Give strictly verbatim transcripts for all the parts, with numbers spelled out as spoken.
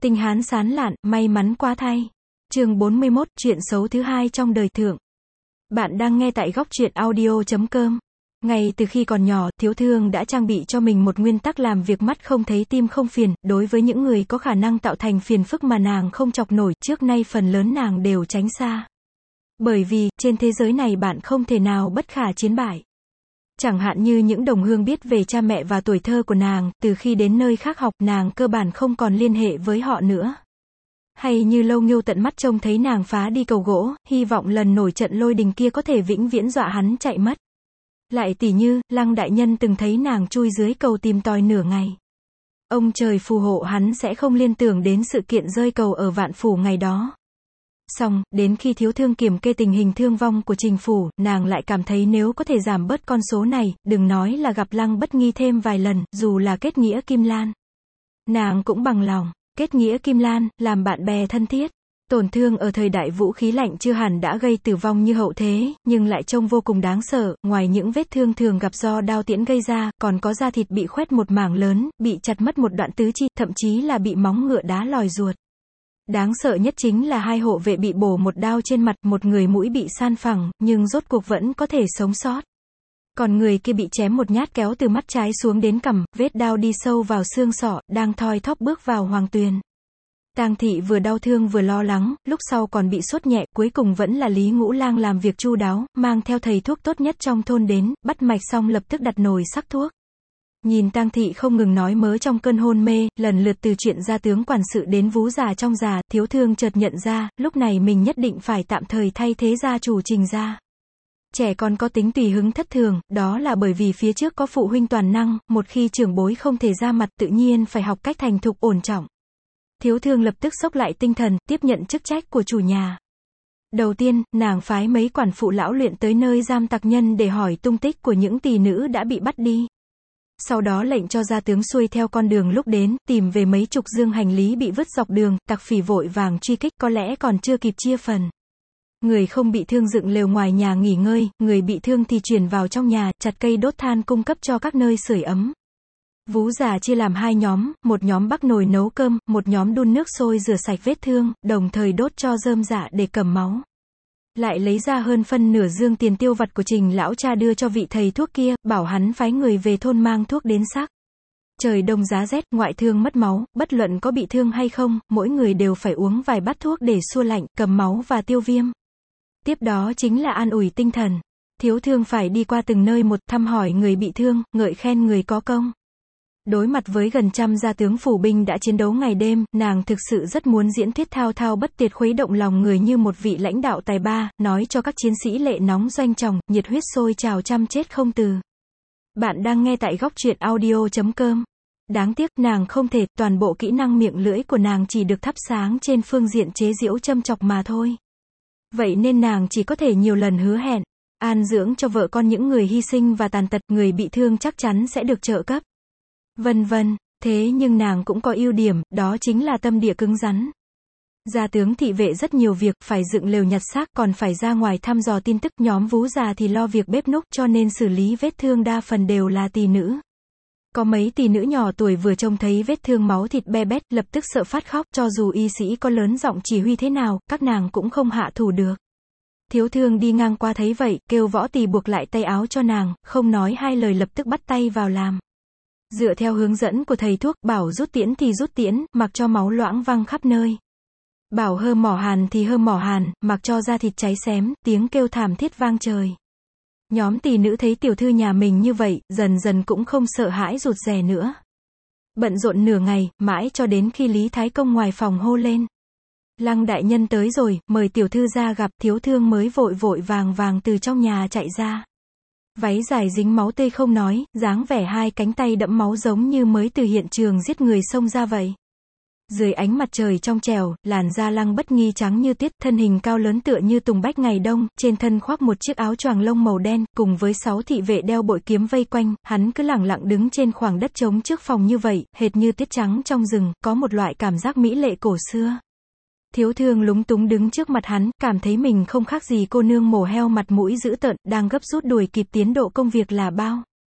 Tinh hán sán lạn, may mắn quá thay. Chương bốn mươi mốt, chuyện xấu thứ hai trong đời Thượng. Bạn đang nghe tại góc truyện audio chấm com. Ngay từ khi còn nhỏ, Thiếu Thương đã trang bị cho mình một nguyên tắc làm việc mắt không thấy tim không phiền, đối với những người có khả năng tạo thành phiền phức mà nàng không chọc nổi, trước nay phần lớn nàng đều tránh xa. Bởi vì, trên thế giới này bạn không thể nào bất khả chiến bại. Chẳng hạn như những đồng hương biết về cha mẹ và tuổi thơ của nàng, từ khi đến nơi khác học, nàng cơ bản không còn liên hệ với họ nữa. Hay như Lâu Nghiêu tận mắt trông thấy nàng phá đi cầu gỗ, hy vọng lần nổi trận lôi đình kia có thể vĩnh viễn dọa hắn chạy mất. Lại tỉ như, Lăng đại nhân từng thấy nàng chui dưới cầu tìm tòi nửa ngày. Ông trời phù hộ hắn sẽ không liên tưởng đến sự kiện rơi cầu ở Vạn Phủ ngày đó. Xong, đến khi Thiếu Thương kiểm kê tình hình thương vong của Trình Phủ, nàng lại cảm thấy nếu có thể giảm bớt con số này, đừng nói là gặp Lăng Bất Nghi thêm vài lần, dù là kết nghĩa Kim Lan. Nàng cũng bằng lòng, kết nghĩa Kim Lan, làm bạn bè thân thiết. Tổn thương ở thời đại vũ khí lạnh chưa hẳn đã gây tử vong như hậu thế, nhưng lại trông vô cùng đáng sợ, ngoài những vết thương thường gặp do đao tiễn gây ra, còn có da thịt bị khoét một mảng lớn, bị chặt mất một đoạn tứ chi, thậm chí là bị móng ngựa đá lòi ruột. Đáng sợ nhất chính là hai hộ vệ bị bổ một đao trên mặt, một người mũi bị san phẳng, nhưng rốt cuộc vẫn có thể sống sót. Còn người kia bị chém một nhát kéo từ mắt trái xuống đến cằm, vết đao đi sâu vào xương sọ, đang thoi thóp bước vào hoàng tuyền. Tang thị vừa đau thương vừa lo lắng, lúc sau còn bị sốt nhẹ, cuối cùng vẫn là Lý Ngũ Lang làm việc chu đáo, mang theo thầy thuốc tốt nhất trong thôn đến, bắt mạch xong lập tức đặt nồi sắc thuốc. Nhìn Tang thị không ngừng nói mớ trong cơn hôn mê, lần lượt từ chuyện gia tướng quản sự đến vú già trong già, Thiếu Thương chợt nhận ra, lúc này mình nhất định phải tạm thời thay thế gia chủ Trình gia. Trẻ con có tính tùy hứng thất thường, đó là bởi vì phía trước có phụ huynh toàn năng, một khi trưởng bối không thể ra mặt tự nhiên phải học cách thành thục ổn trọng. Thiếu Thương lập tức xốc lại tinh thần, tiếp nhận chức trách của chủ nhà. Đầu tiên, nàng phái mấy quản phụ lão luyện tới nơi giam tặc nhân để hỏi tung tích của những tỷ nữ đã bị bắt đi. Sau đó lệnh cho gia tướng xuôi theo con đường lúc đến, tìm về mấy chục dương hành lý bị vứt dọc đường, tặc phỉ vội vàng truy kích, có lẽ còn chưa kịp chia phần. Người không bị thương dựng lều ngoài nhà nghỉ ngơi, người bị thương thì chuyển vào trong nhà, chặt cây đốt than cung cấp cho các nơi sưởi ấm. Vú già chia làm hai nhóm, một nhóm bắc nồi nấu cơm, một nhóm đun nước sôi rửa sạch vết thương, đồng thời đốt cho rơm rạ để cầm máu. Lại lấy ra hơn phân nửa dương tiền tiêu vặt của Trình lão cha đưa cho vị thầy thuốc kia, bảo hắn phái người về thôn mang thuốc đến sắc. Trời đông giá rét, ngoại thương mất máu, bất luận có bị thương hay không, mỗi người đều phải uống vài bát thuốc để xua lạnh, cầm máu và tiêu viêm. Tiếp đó chính là an ủi tinh thần. Thiếu Thương phải đi qua từng nơi một, thăm hỏi người bị thương, ngợi khen người có công. Đối mặt với gần trăm gia tướng phủ binh đã chiến đấu ngày đêm, nàng thực sự rất muốn diễn thuyết thao thao bất tuyệt khuấy động lòng người như một vị lãnh đạo tài ba, nói cho các chiến sĩ lệ nóng doanh tròng, nhiệt huyết sôi trào chăm chết không từ. Bạn đang nghe tại góc truyện audio chấm com. Đáng tiếc, nàng không thể, toàn bộ kỹ năng miệng lưỡi của nàng chỉ được thắp sáng trên phương diện chế giễu châm chọc mà thôi. Vậy nên nàng chỉ có thể nhiều lần hứa hẹn, an dưỡng cho vợ con những người hy sinh và tàn tật, người bị thương chắc chắn sẽ được trợ cấp. Vân vân, thế nhưng nàng cũng có ưu điểm, đó chính là tâm địa cứng rắn. Gia tướng thị vệ rất nhiều việc, phải dựng lều nhặt xác, còn phải ra ngoài thăm dò tin tức, nhóm vú già thì lo việc bếp núc, cho nên xử lý vết thương đa phần đều là tỷ nữ. Có mấy tỷ nữ nhỏ tuổi vừa trông thấy vết thương máu thịt be bét, lập tức sợ phát khóc, cho dù y sĩ có lớn giọng chỉ huy thế nào, các nàng cũng không hạ thủ được. Thiếu Thương đi ngang qua thấy vậy, kêu võ tỳ buộc lại tay áo cho nàng, không nói hai lời lập tức bắt tay vào làm. Dựa theo hướng dẫn của thầy thuốc, bảo rút tiễn thì rút tiễn, mặc cho máu loãng văng khắp nơi. Bảo hơ mỏ hàn thì hơ mỏ hàn, mặc cho da thịt cháy xém, tiếng kêu thảm thiết vang trời. Nhóm tỷ nữ thấy tiểu thư nhà mình như vậy, dần dần cũng không sợ hãi rụt rè nữa. Bận rộn nửa ngày, mãi cho đến khi Lý Thái Công ngoài phòng hô lên. Lăng đại nhân tới rồi, mời tiểu thư ra gặp. Thiếu Thương mới vội vội vàng vàng từ trong nhà chạy ra. Váy dài dính máu tươi không nói, dáng vẻ hai cánh tay đẫm máu giống như mới từ hiện trường giết người xông ra vậy. Dưới ánh mặt trời trong trẻo, làn da Lăng Bất Nghi trắng như tuyết, thân hình cao lớn tựa như tùng bách ngày đông, trên thân khoác một chiếc áo choàng lông màu đen, cùng với sáu thị vệ đeo bội kiếm vây quanh, hắn cứ lẳng lặng đứng trên khoảng đất trống trước phòng như vậy, hệt như tuyết trắng trong rừng, có một loại cảm giác mỹ lệ cổ xưa. Thiếu Thương lúng túng đứng trước mặt hắn, cảm thấy mình không khác gì cô nương mổ heo mặt mũi dữ tợn, đang gấp rút đuổi kịp tiến độ công việc là bao.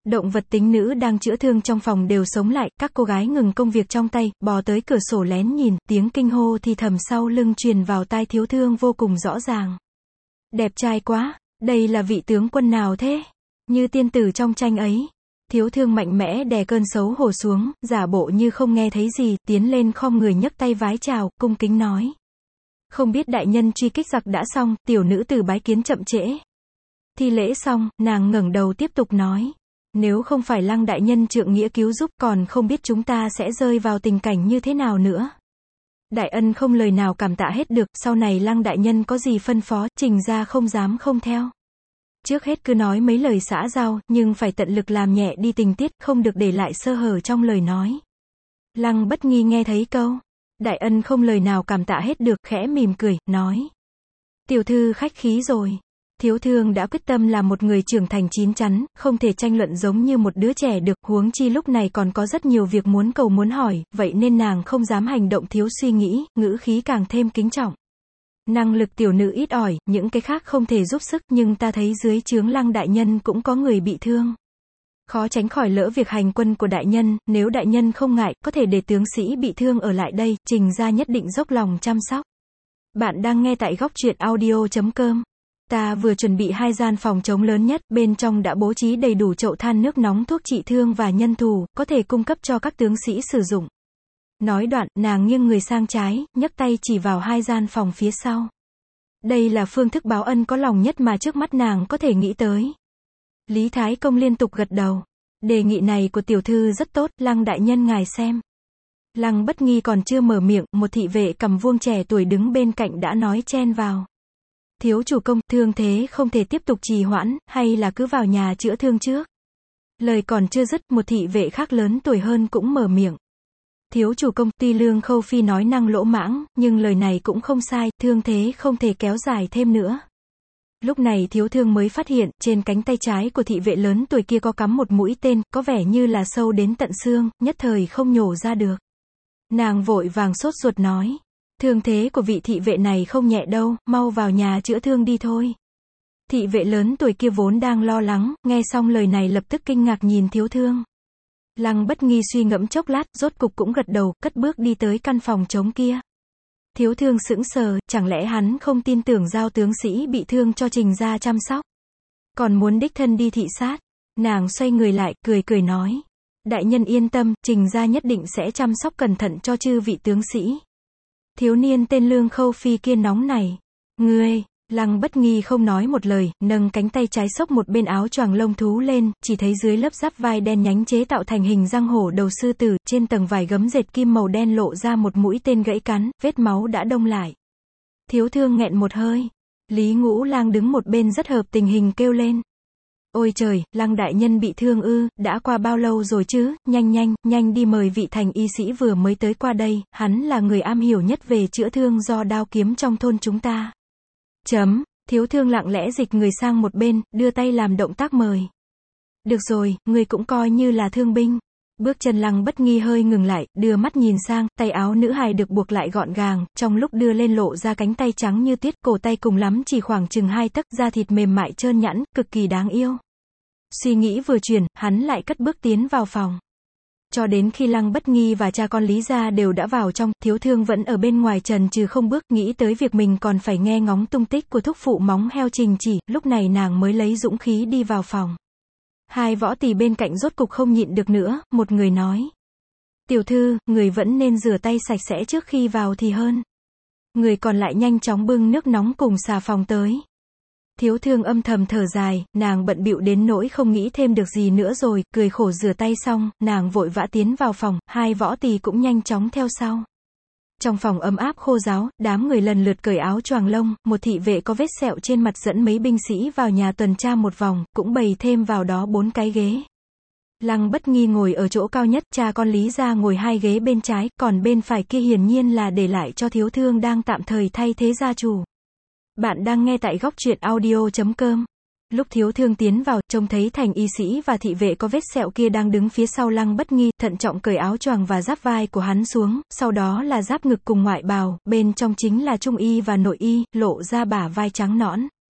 Động vật tính nữ đang chữa thương trong phòng đều sống lại, các cô gái ngừng công việc trong tay, bò tới cửa sổ lén nhìn, tiếng kinh hô thì thầm sau lưng truyền vào tai Thiếu Thương vô cùng rõ ràng. Đẹp trai quá, đây là vị tướng quân nào thế? Như tiên tử trong tranh ấy. Thiếu Thương mạnh mẽ đè cơn xấu hổ xuống, giả bộ như không nghe thấy gì, tiến lên khom người nhấc tay vái chào, cung kính nói. Không biết đại nhân truy kích giặc đã xong, tiểu nữ tử bái kiến chậm trễ. Thi lễ xong, nàng ngẩng đầu tiếp tục nói. Nếu không phải Lăng đại nhân trượng nghĩa cứu giúp, còn không biết chúng ta sẽ rơi vào tình cảnh như thế nào nữa. Đại ân không lời nào cảm tạ hết được, sau này Lăng đại nhân có gì phân phó, Trình gia không dám không theo. Trước hết cứ nói mấy lời xã giao, nhưng phải tận lực làm nhẹ đi tình tiết, không được để lại sơ hở trong lời nói. Lăng Bất Nghi nghe thấy câu đại ân không lời nào cảm tạ hết được, khẽ mỉm cười, nói. Tiểu thư khách khí rồi. Thiếu Thương đã quyết tâm là một người trưởng thành chín chắn, không thể tranh luận giống như một đứa trẻ được, huống chi lúc này còn có rất nhiều việc muốn cầu muốn hỏi, vậy nên nàng không dám hành động thiếu suy nghĩ, ngữ khí càng thêm kính trọng. Năng lực tiểu nữ ít ỏi, những cái khác không thể giúp sức, nhưng ta thấy dưới trướng Lăng đại nhân cũng có người bị thương. Khó tránh khỏi lỡ việc hành quân của đại nhân, nếu đại nhân không ngại, có thể để tướng sĩ bị thương ở lại đây, Trình gia nhất định dốc lòng chăm sóc. Bạn đang nghe tại góc truyện audio chấm com. Ta vừa chuẩn bị hai gian phòng trống lớn nhất, bên trong đã bố trí đầy đủ chậu than nước nóng thuốc trị thương và nhân thù, có thể cung cấp cho các tướng sĩ sử dụng. Nói đoạn, nàng nghiêng người sang trái, nhấc tay chỉ vào hai gian phòng phía sau. Đây là phương thức báo ân có lòng nhất mà trước mắt nàng có thể nghĩ tới. Lý Thái Công liên tục gật đầu. Đề nghị này của tiểu thư rất tốt, Lăng đại nhân ngài xem. Lăng Bất Nghi còn chưa mở miệng, một thị vệ cầm vuông trẻ tuổi đứng bên cạnh đã nói chen vào. Thiếu chủ công, thương thế không thể tiếp tục trì hoãn, hay là cứ vào nhà chữa thương trước. Lời còn chưa dứt, một thị vệ khác lớn tuổi hơn cũng mở miệng. Thiếu chủ công, tuy Lương Khâu Phi nói năng lỗ mãng, nhưng lời này cũng không sai, thương thế không thể kéo dài thêm nữa. Lúc này Thiếu Thương mới phát hiện, trên cánh tay trái của thị vệ lớn tuổi kia có cắm một mũi tên, có vẻ như là sâu đến tận xương, nhất thời không nhổ ra được. Nàng vội vàng sốt ruột nói. Thương thế của vị thị vệ này không nhẹ đâu, mau vào nhà chữa thương đi thôi. Thị vệ lớn tuổi kia vốn đang lo lắng, nghe xong lời này lập tức kinh ngạc nhìn Thiếu Thương. Lăng Bất Nghi suy ngẫm chốc lát, rốt cục cũng gật đầu, cất bước đi tới căn phòng trống kia. Thiếu Thương sững sờ, chẳng lẽ hắn không tin tưởng giao tướng sĩ bị thương cho Trình gia chăm sóc, còn muốn đích thân đi thị sát. Nàng xoay người lại, cười cười nói. Đại nhân yên tâm, Trình gia nhất định sẽ chăm sóc cẩn thận cho chư vị tướng sĩ. Thiếu niên tên Lương Khâu Phi kia nóng này. Ngươi, Lăng Bất Nghi không nói một lời, nâng cánh tay trái xốc một bên áo choàng lông thú lên, chỉ thấy dưới lớp giáp vai đen nhánh chế tạo thành hình răng hổ đầu sư tử, trên tầng vải gấm dệt kim màu đen lộ ra một mũi tên gãy cắn, vết máu đã đông lại. Thiếu Thương nghẹn một hơi. Lý Ngũ Lang đứng một bên rất hợp tình hình kêu lên. Ôi trời, Lăng đại nhân bị thương ư, đã qua bao lâu rồi chứ, nhanh nhanh, nhanh đi mời vị thành y sĩ vừa mới tới qua đây, hắn là người am hiểu nhất về chữa thương do đao kiếm trong thôn chúng ta. Chấm, Thiếu Thương lặng lẽ dịch người sang một bên, đưa tay làm động tác mời. Được rồi, người cũng coi như là thương binh. Bước chân Lăng Bất Nghi hơi ngừng lại, đưa mắt nhìn sang, tay áo nữ hài được buộc lại gọn gàng, trong lúc đưa lên lộ ra cánh tay trắng như tuyết, cổ tay cùng lắm chỉ khoảng chừng hai tấc, da thịt mềm mại trơn nhẵn, cực kỳ đáng yêu. Suy nghĩ vừa chuyển, hắn lại cất bước tiến vào phòng. Cho đến khi Lăng Bất Nghi và cha con Lý gia đều đã vào trong, Thiếu Thương vẫn ở bên ngoài trần trừ không bước, nghĩ tới việc mình còn phải nghe ngóng tung tích của thúc phụ móng heo Trình Chỉ, lúc này nàng mới lấy dũng khí đi vào phòng. Hai võ tỳ bên cạnh rốt cục không nhịn được nữa, một người nói. Tiểu thư, người vẫn nên rửa tay sạch sẽ trước khi vào thì hơn. Người còn lại nhanh chóng bưng nước nóng cùng xà phòng tới. Thiếu Thương âm thầm thở dài, nàng bận bịu đến nỗi không nghĩ thêm được gì nữa rồi, cười khổ rửa tay xong, nàng vội vã tiến vào phòng, hai võ tỳ cũng nhanh chóng theo sau. Trong phòng ấm áp khô ráo, đám người lần lượt cởi áo choàng lông, một thị vệ có vết sẹo trên mặt dẫn mấy binh sĩ vào nhà tuần tra một vòng, cũng bày thêm vào đó bốn cái ghế. Lăng Bất Nghi ngồi ở chỗ cao nhất, cha con Lý gia ngồi hai ghế bên trái, còn bên phải kia hiển nhiên là để lại cho Thiếu Thương đang tạm thời thay thế gia chủ. Bạn đang nghe tại góc truyện audio chấm com. Lúc Thiếu Thương tiến vào, trông thấy thành y sĩ và thị vệ có vết sẹo kia đang đứng phía sau Lăng Bất Nghi, thận trọng cởi áo choàng và giáp vai của hắn xuống, sau đó là giáp ngực cùng ngoại bào, bên trong chính là trung y và nội y, lộ ra bả vai trắng nõn.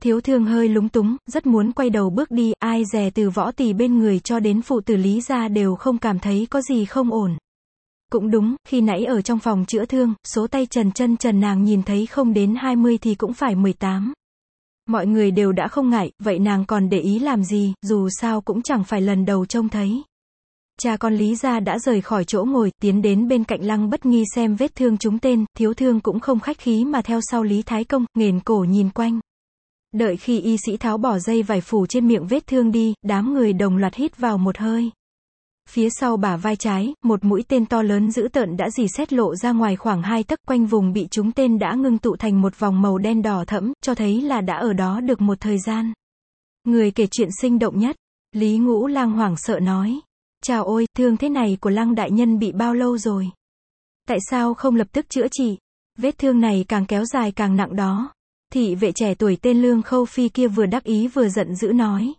Thiếu thương hơi lúng túng, rất muốn quay đầu bước đi, ai dè từ Võ Tỳ bên người cho đến phụ tử Lý gia đều không cảm thấy có gì không ổn. Cũng đúng, khi nãy ở trong phòng chữa thương, số tay trần chân trần nàng nhìn thấy không đến hai mươi thì cũng phải mười tám. Mọi người đều đã không ngại, vậy nàng còn để ý làm gì, dù sao cũng chẳng phải lần đầu trông thấy. Cha con Lý gia đã rời khỏi chỗ ngồi, tiến đến bên cạnh Lăng Bất Nghi xem vết thương trúng tên, thiếu thương cũng không khách khí mà theo sau Lý Thái Công, nghển cổ nhìn quanh. Đợi khi y sĩ tháo bỏ dây vải phủ trên miệng vết thương đi, đám người đồng loạt hít vào một hơi. Phía sau bả vai trái, một mũi tên to lớn dữ tợn đã rỉ sét lộ ra ngoài khoảng hai tấc, quanh vùng bị trúng tên đã ngưng tụ thành một vòng màu đen đỏ thẫm, cho thấy là đã ở đó được một thời gian. Người kể chuyện sinh động nhất, Lý Ngũ Lang hoảng sợ nói. Chào ôi, thương thế này của Lăng đại nhân bị bao lâu rồi? Tại sao không lập tức chữa trị? Vết thương này càng kéo dài càng nặng đó. Thị vệ trẻ tuổi tên Lương Khâu Phi kia vừa đắc ý vừa giận dữ nói.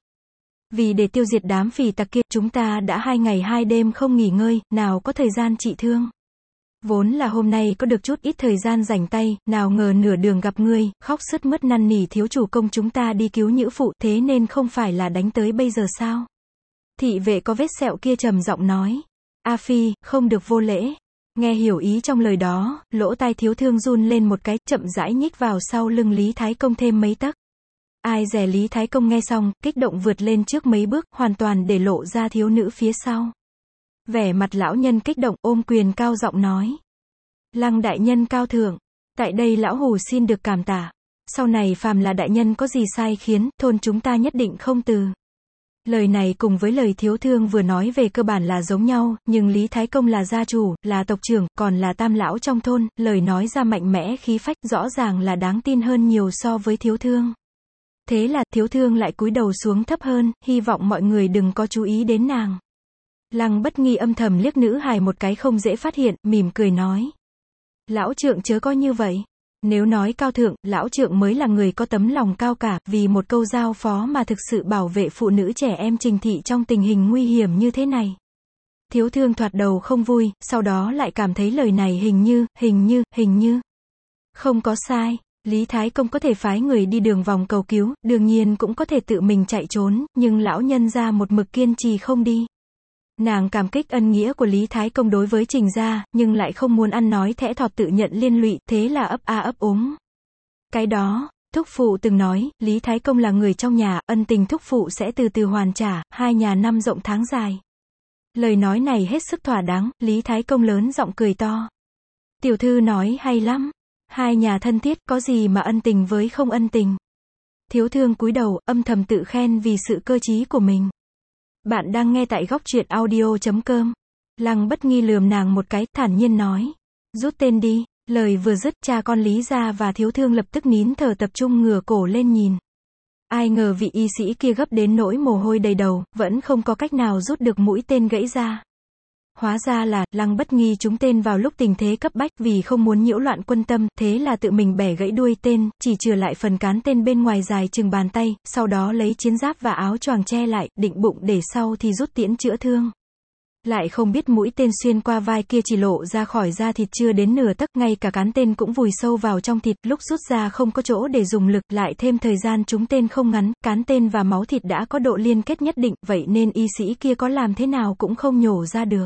Vì để tiêu diệt đám phỉ tặc kia, chúng ta đã hai ngày hai đêm không nghỉ ngơi, nào có thời gian trị thương. Vốn là hôm nay có được chút ít thời gian rảnh tay, nào ngờ nửa đường gặp ngươi, khóc sướt mướt năn nỉ thiếu chủ công chúng ta đi cứu nhữ phụ, thế nên không phải là đánh tới bây giờ sao? Thị vệ có vết sẹo kia trầm giọng nói. A Phi, không được vô lễ. Nghe hiểu ý trong lời đó, lỗ tai thiếu thương run lên một cái, chậm rãi nhích vào sau lưng Lý Thái Công thêm mấy tấc. Ai dè Lý Thái Công nghe xong, kích động vượt lên trước mấy bước, hoàn toàn để lộ ra thiếu nữ phía sau. Vẻ mặt lão nhân kích động, ôm quyền cao giọng nói. Lăng đại nhân cao thượng, tại đây lão hủ xin được cảm tạ. Sau này phàm là đại nhân có gì sai khiến, thôn chúng ta nhất định không từ. Lời này cùng với lời thiếu thương vừa nói về cơ bản là giống nhau, nhưng Lý Thái Công là gia chủ, là tộc trưởng, còn là tam lão trong thôn, lời nói ra mạnh mẽ khí phách, rõ ràng là đáng tin hơn nhiều so với thiếu thương. Thế là, thiếu thương lại cúi đầu xuống thấp hơn, hy vọng mọi người đừng có chú ý đến nàng. Lăng Bất Nghi âm thầm liếc nữ hài một cái không dễ phát hiện, mỉm cười nói. Lão trượng chớ có như vậy. Nếu nói cao thượng, lão trượng mới là người có tấm lòng cao cả, vì một câu giao phó mà thực sự bảo vệ phụ nữ trẻ em Trình thị trong tình hình nguy hiểm như thế này. Thiếu thương thoạt đầu không vui, sau đó lại cảm thấy lời này hình như, hình như, hình như. Không có sai, Lý Thái Công có thể phái người đi đường vòng cầu cứu, đương nhiên cũng có thể tự mình chạy trốn, nhưng lão nhân ra một mực kiên trì không đi. Nàng cảm kích ân nghĩa của Lý Thái Công đối với Trình gia, nhưng lại không muốn ăn nói thẽ thọt tự nhận liên lụy, thế là ấp a ấp úng. Cái đó, thúc phụ từng nói, Lý Thái Công là người trong nhà, ân tình thúc phụ sẽ từ từ hoàn trả, hai nhà năm rộng tháng dài. Lời nói này hết sức thỏa đáng, Lý Thái Công lớn giọng cười to. Tiểu thư nói hay lắm, hai nhà thân thiết, có gì mà ân tình với không ân tình. Thiếu thương cúi đầu, âm thầm tự khen vì sự cơ trí của mình. Bạn đang nghe tại góc truyện audio chấm com. Lăng Bất Nghi lườm nàng một cái, thản nhiên nói. Rút tên đi. Lời vừa dứt, cha con Lý gia và thiếu thương lập tức nín thở tập trung ngửa cổ lên nhìn. Ai ngờ vị y sĩ kia gấp đến nỗi mồ hôi đầy đầu, vẫn không có cách nào rút được mũi tên gãy ra. Hóa ra là, Lăng Bất Nghi trúng tên vào lúc tình thế cấp bách, vì không muốn nhiễu loạn quân tâm, thế là tự mình bẻ gãy đuôi tên, chỉ chừa lại phần cán tên bên ngoài dài chừng bàn tay, sau đó lấy chiến giáp và áo choàng che lại, định bụng để sau thì rút tiễn chữa thương. Lại không biết mũi tên xuyên qua vai kia chỉ lộ ra khỏi da thịt chưa đến nửa tấc, ngay cả cán tên cũng vùi sâu vào trong thịt, lúc rút ra không có chỗ để dùng lực, lại thêm thời gian trúng tên không ngắn, cán tên và máu thịt đã có độ liên kết nhất định, vậy nên y sĩ kia có làm thế nào cũng không nhổ ra được.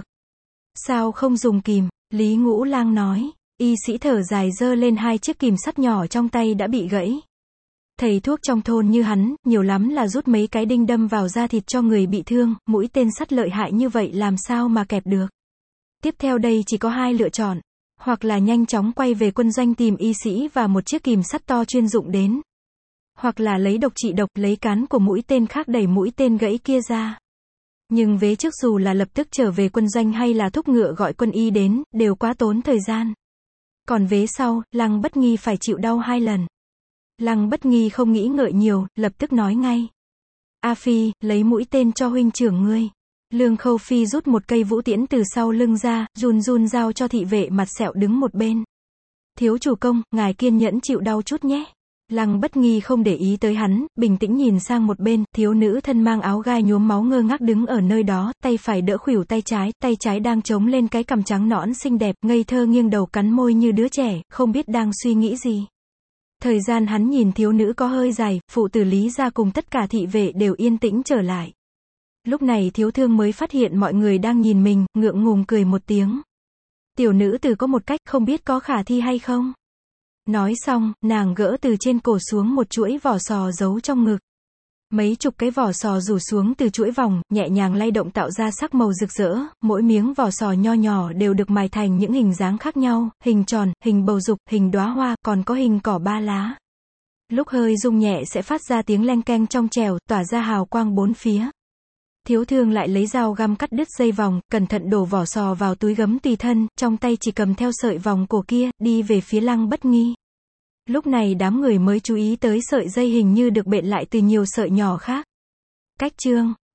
Sao không dùng kìm? Lý Ngũ Lang nói. Y sĩ thở dài giơ lên hai chiếc kìm sắt nhỏ trong tay đã bị gãy. Thầy thuốc trong thôn như hắn, nhiều lắm là rút mấy cái đinh đâm vào da thịt cho người bị thương, mũi tên sắt lợi hại như vậy làm sao mà kẹp được. Tiếp theo đây chỉ có hai lựa chọn. Hoặc là nhanh chóng quay về quân doanh tìm y sĩ và một chiếc kìm sắt to chuyên dụng đến. Hoặc là lấy độc trị độc, lấy cán của mũi tên khác đẩy mũi tên gãy kia ra. Nhưng vế trước dù là lập tức trở về quân doanh hay là thúc ngựa gọi quân y đến, đều quá tốn thời gian. Còn vế sau, Lăng Bất Nghi phải chịu đau hai lần. Lăng Bất Nghi không nghĩ ngợi nhiều, lập tức nói ngay. A Phi, lấy mũi tên cho huynh trưởng ngươi. Lương Khâu Phi rút một cây vũ tiễn từ sau lưng ra, run run giao cho thị vệ mặt sẹo đứng một bên. Thiếu chủ công, ngài kiên nhẫn chịu đau chút nhé. Lăng Bất Nghi không để ý tới hắn, bình tĩnh nhìn sang một bên, thiếu nữ thân mang áo gai nhuốm máu ngơ ngác đứng ở nơi đó, tay phải đỡ khuỷu tay trái, tay trái đang chống lên cái cằm trắng nõn xinh đẹp, ngây thơ nghiêng đầu cắn môi như đứa trẻ, không biết đang suy nghĩ gì. Thời gian hắn nhìn thiếu nữ có hơi dài, phụ tử Lý gia cùng tất cả thị vệ đều yên tĩnh trở lại. Lúc này thiếu thương mới phát hiện mọi người đang nhìn mình, ngượng ngùng cười một tiếng. Tiểu nữ tử có một cách, không biết có khả thi hay không? Nói xong, nàng gỡ từ trên cổ xuống một chuỗi vỏ sò giấu trong ngực. Mấy chục cái vỏ sò rủ xuống từ chuỗi vòng, nhẹ nhàng lay động tạo ra sắc màu rực rỡ, mỗi miếng vỏ sò nho nhỏ đều được mài thành những hình dáng khác nhau, hình tròn, hình bầu dục, hình đóa hoa, còn có hình cỏ ba lá. Lúc hơi rung nhẹ sẽ phát ra tiếng leng keng trong trẻo, tỏa ra hào quang bốn phía. Thiếu thương lại lấy dao găm cắt đứt dây vòng, cẩn thận đổ vỏ sò vào túi gấm tùy thân, trong tay chỉ cầm theo sợi vòng cổ kia, đi về phía Lăng Bất Nghi. Lúc này đám người mới chú ý tới sợi dây hình như được bện lại từ nhiều sợi nhỏ khác. Cách chương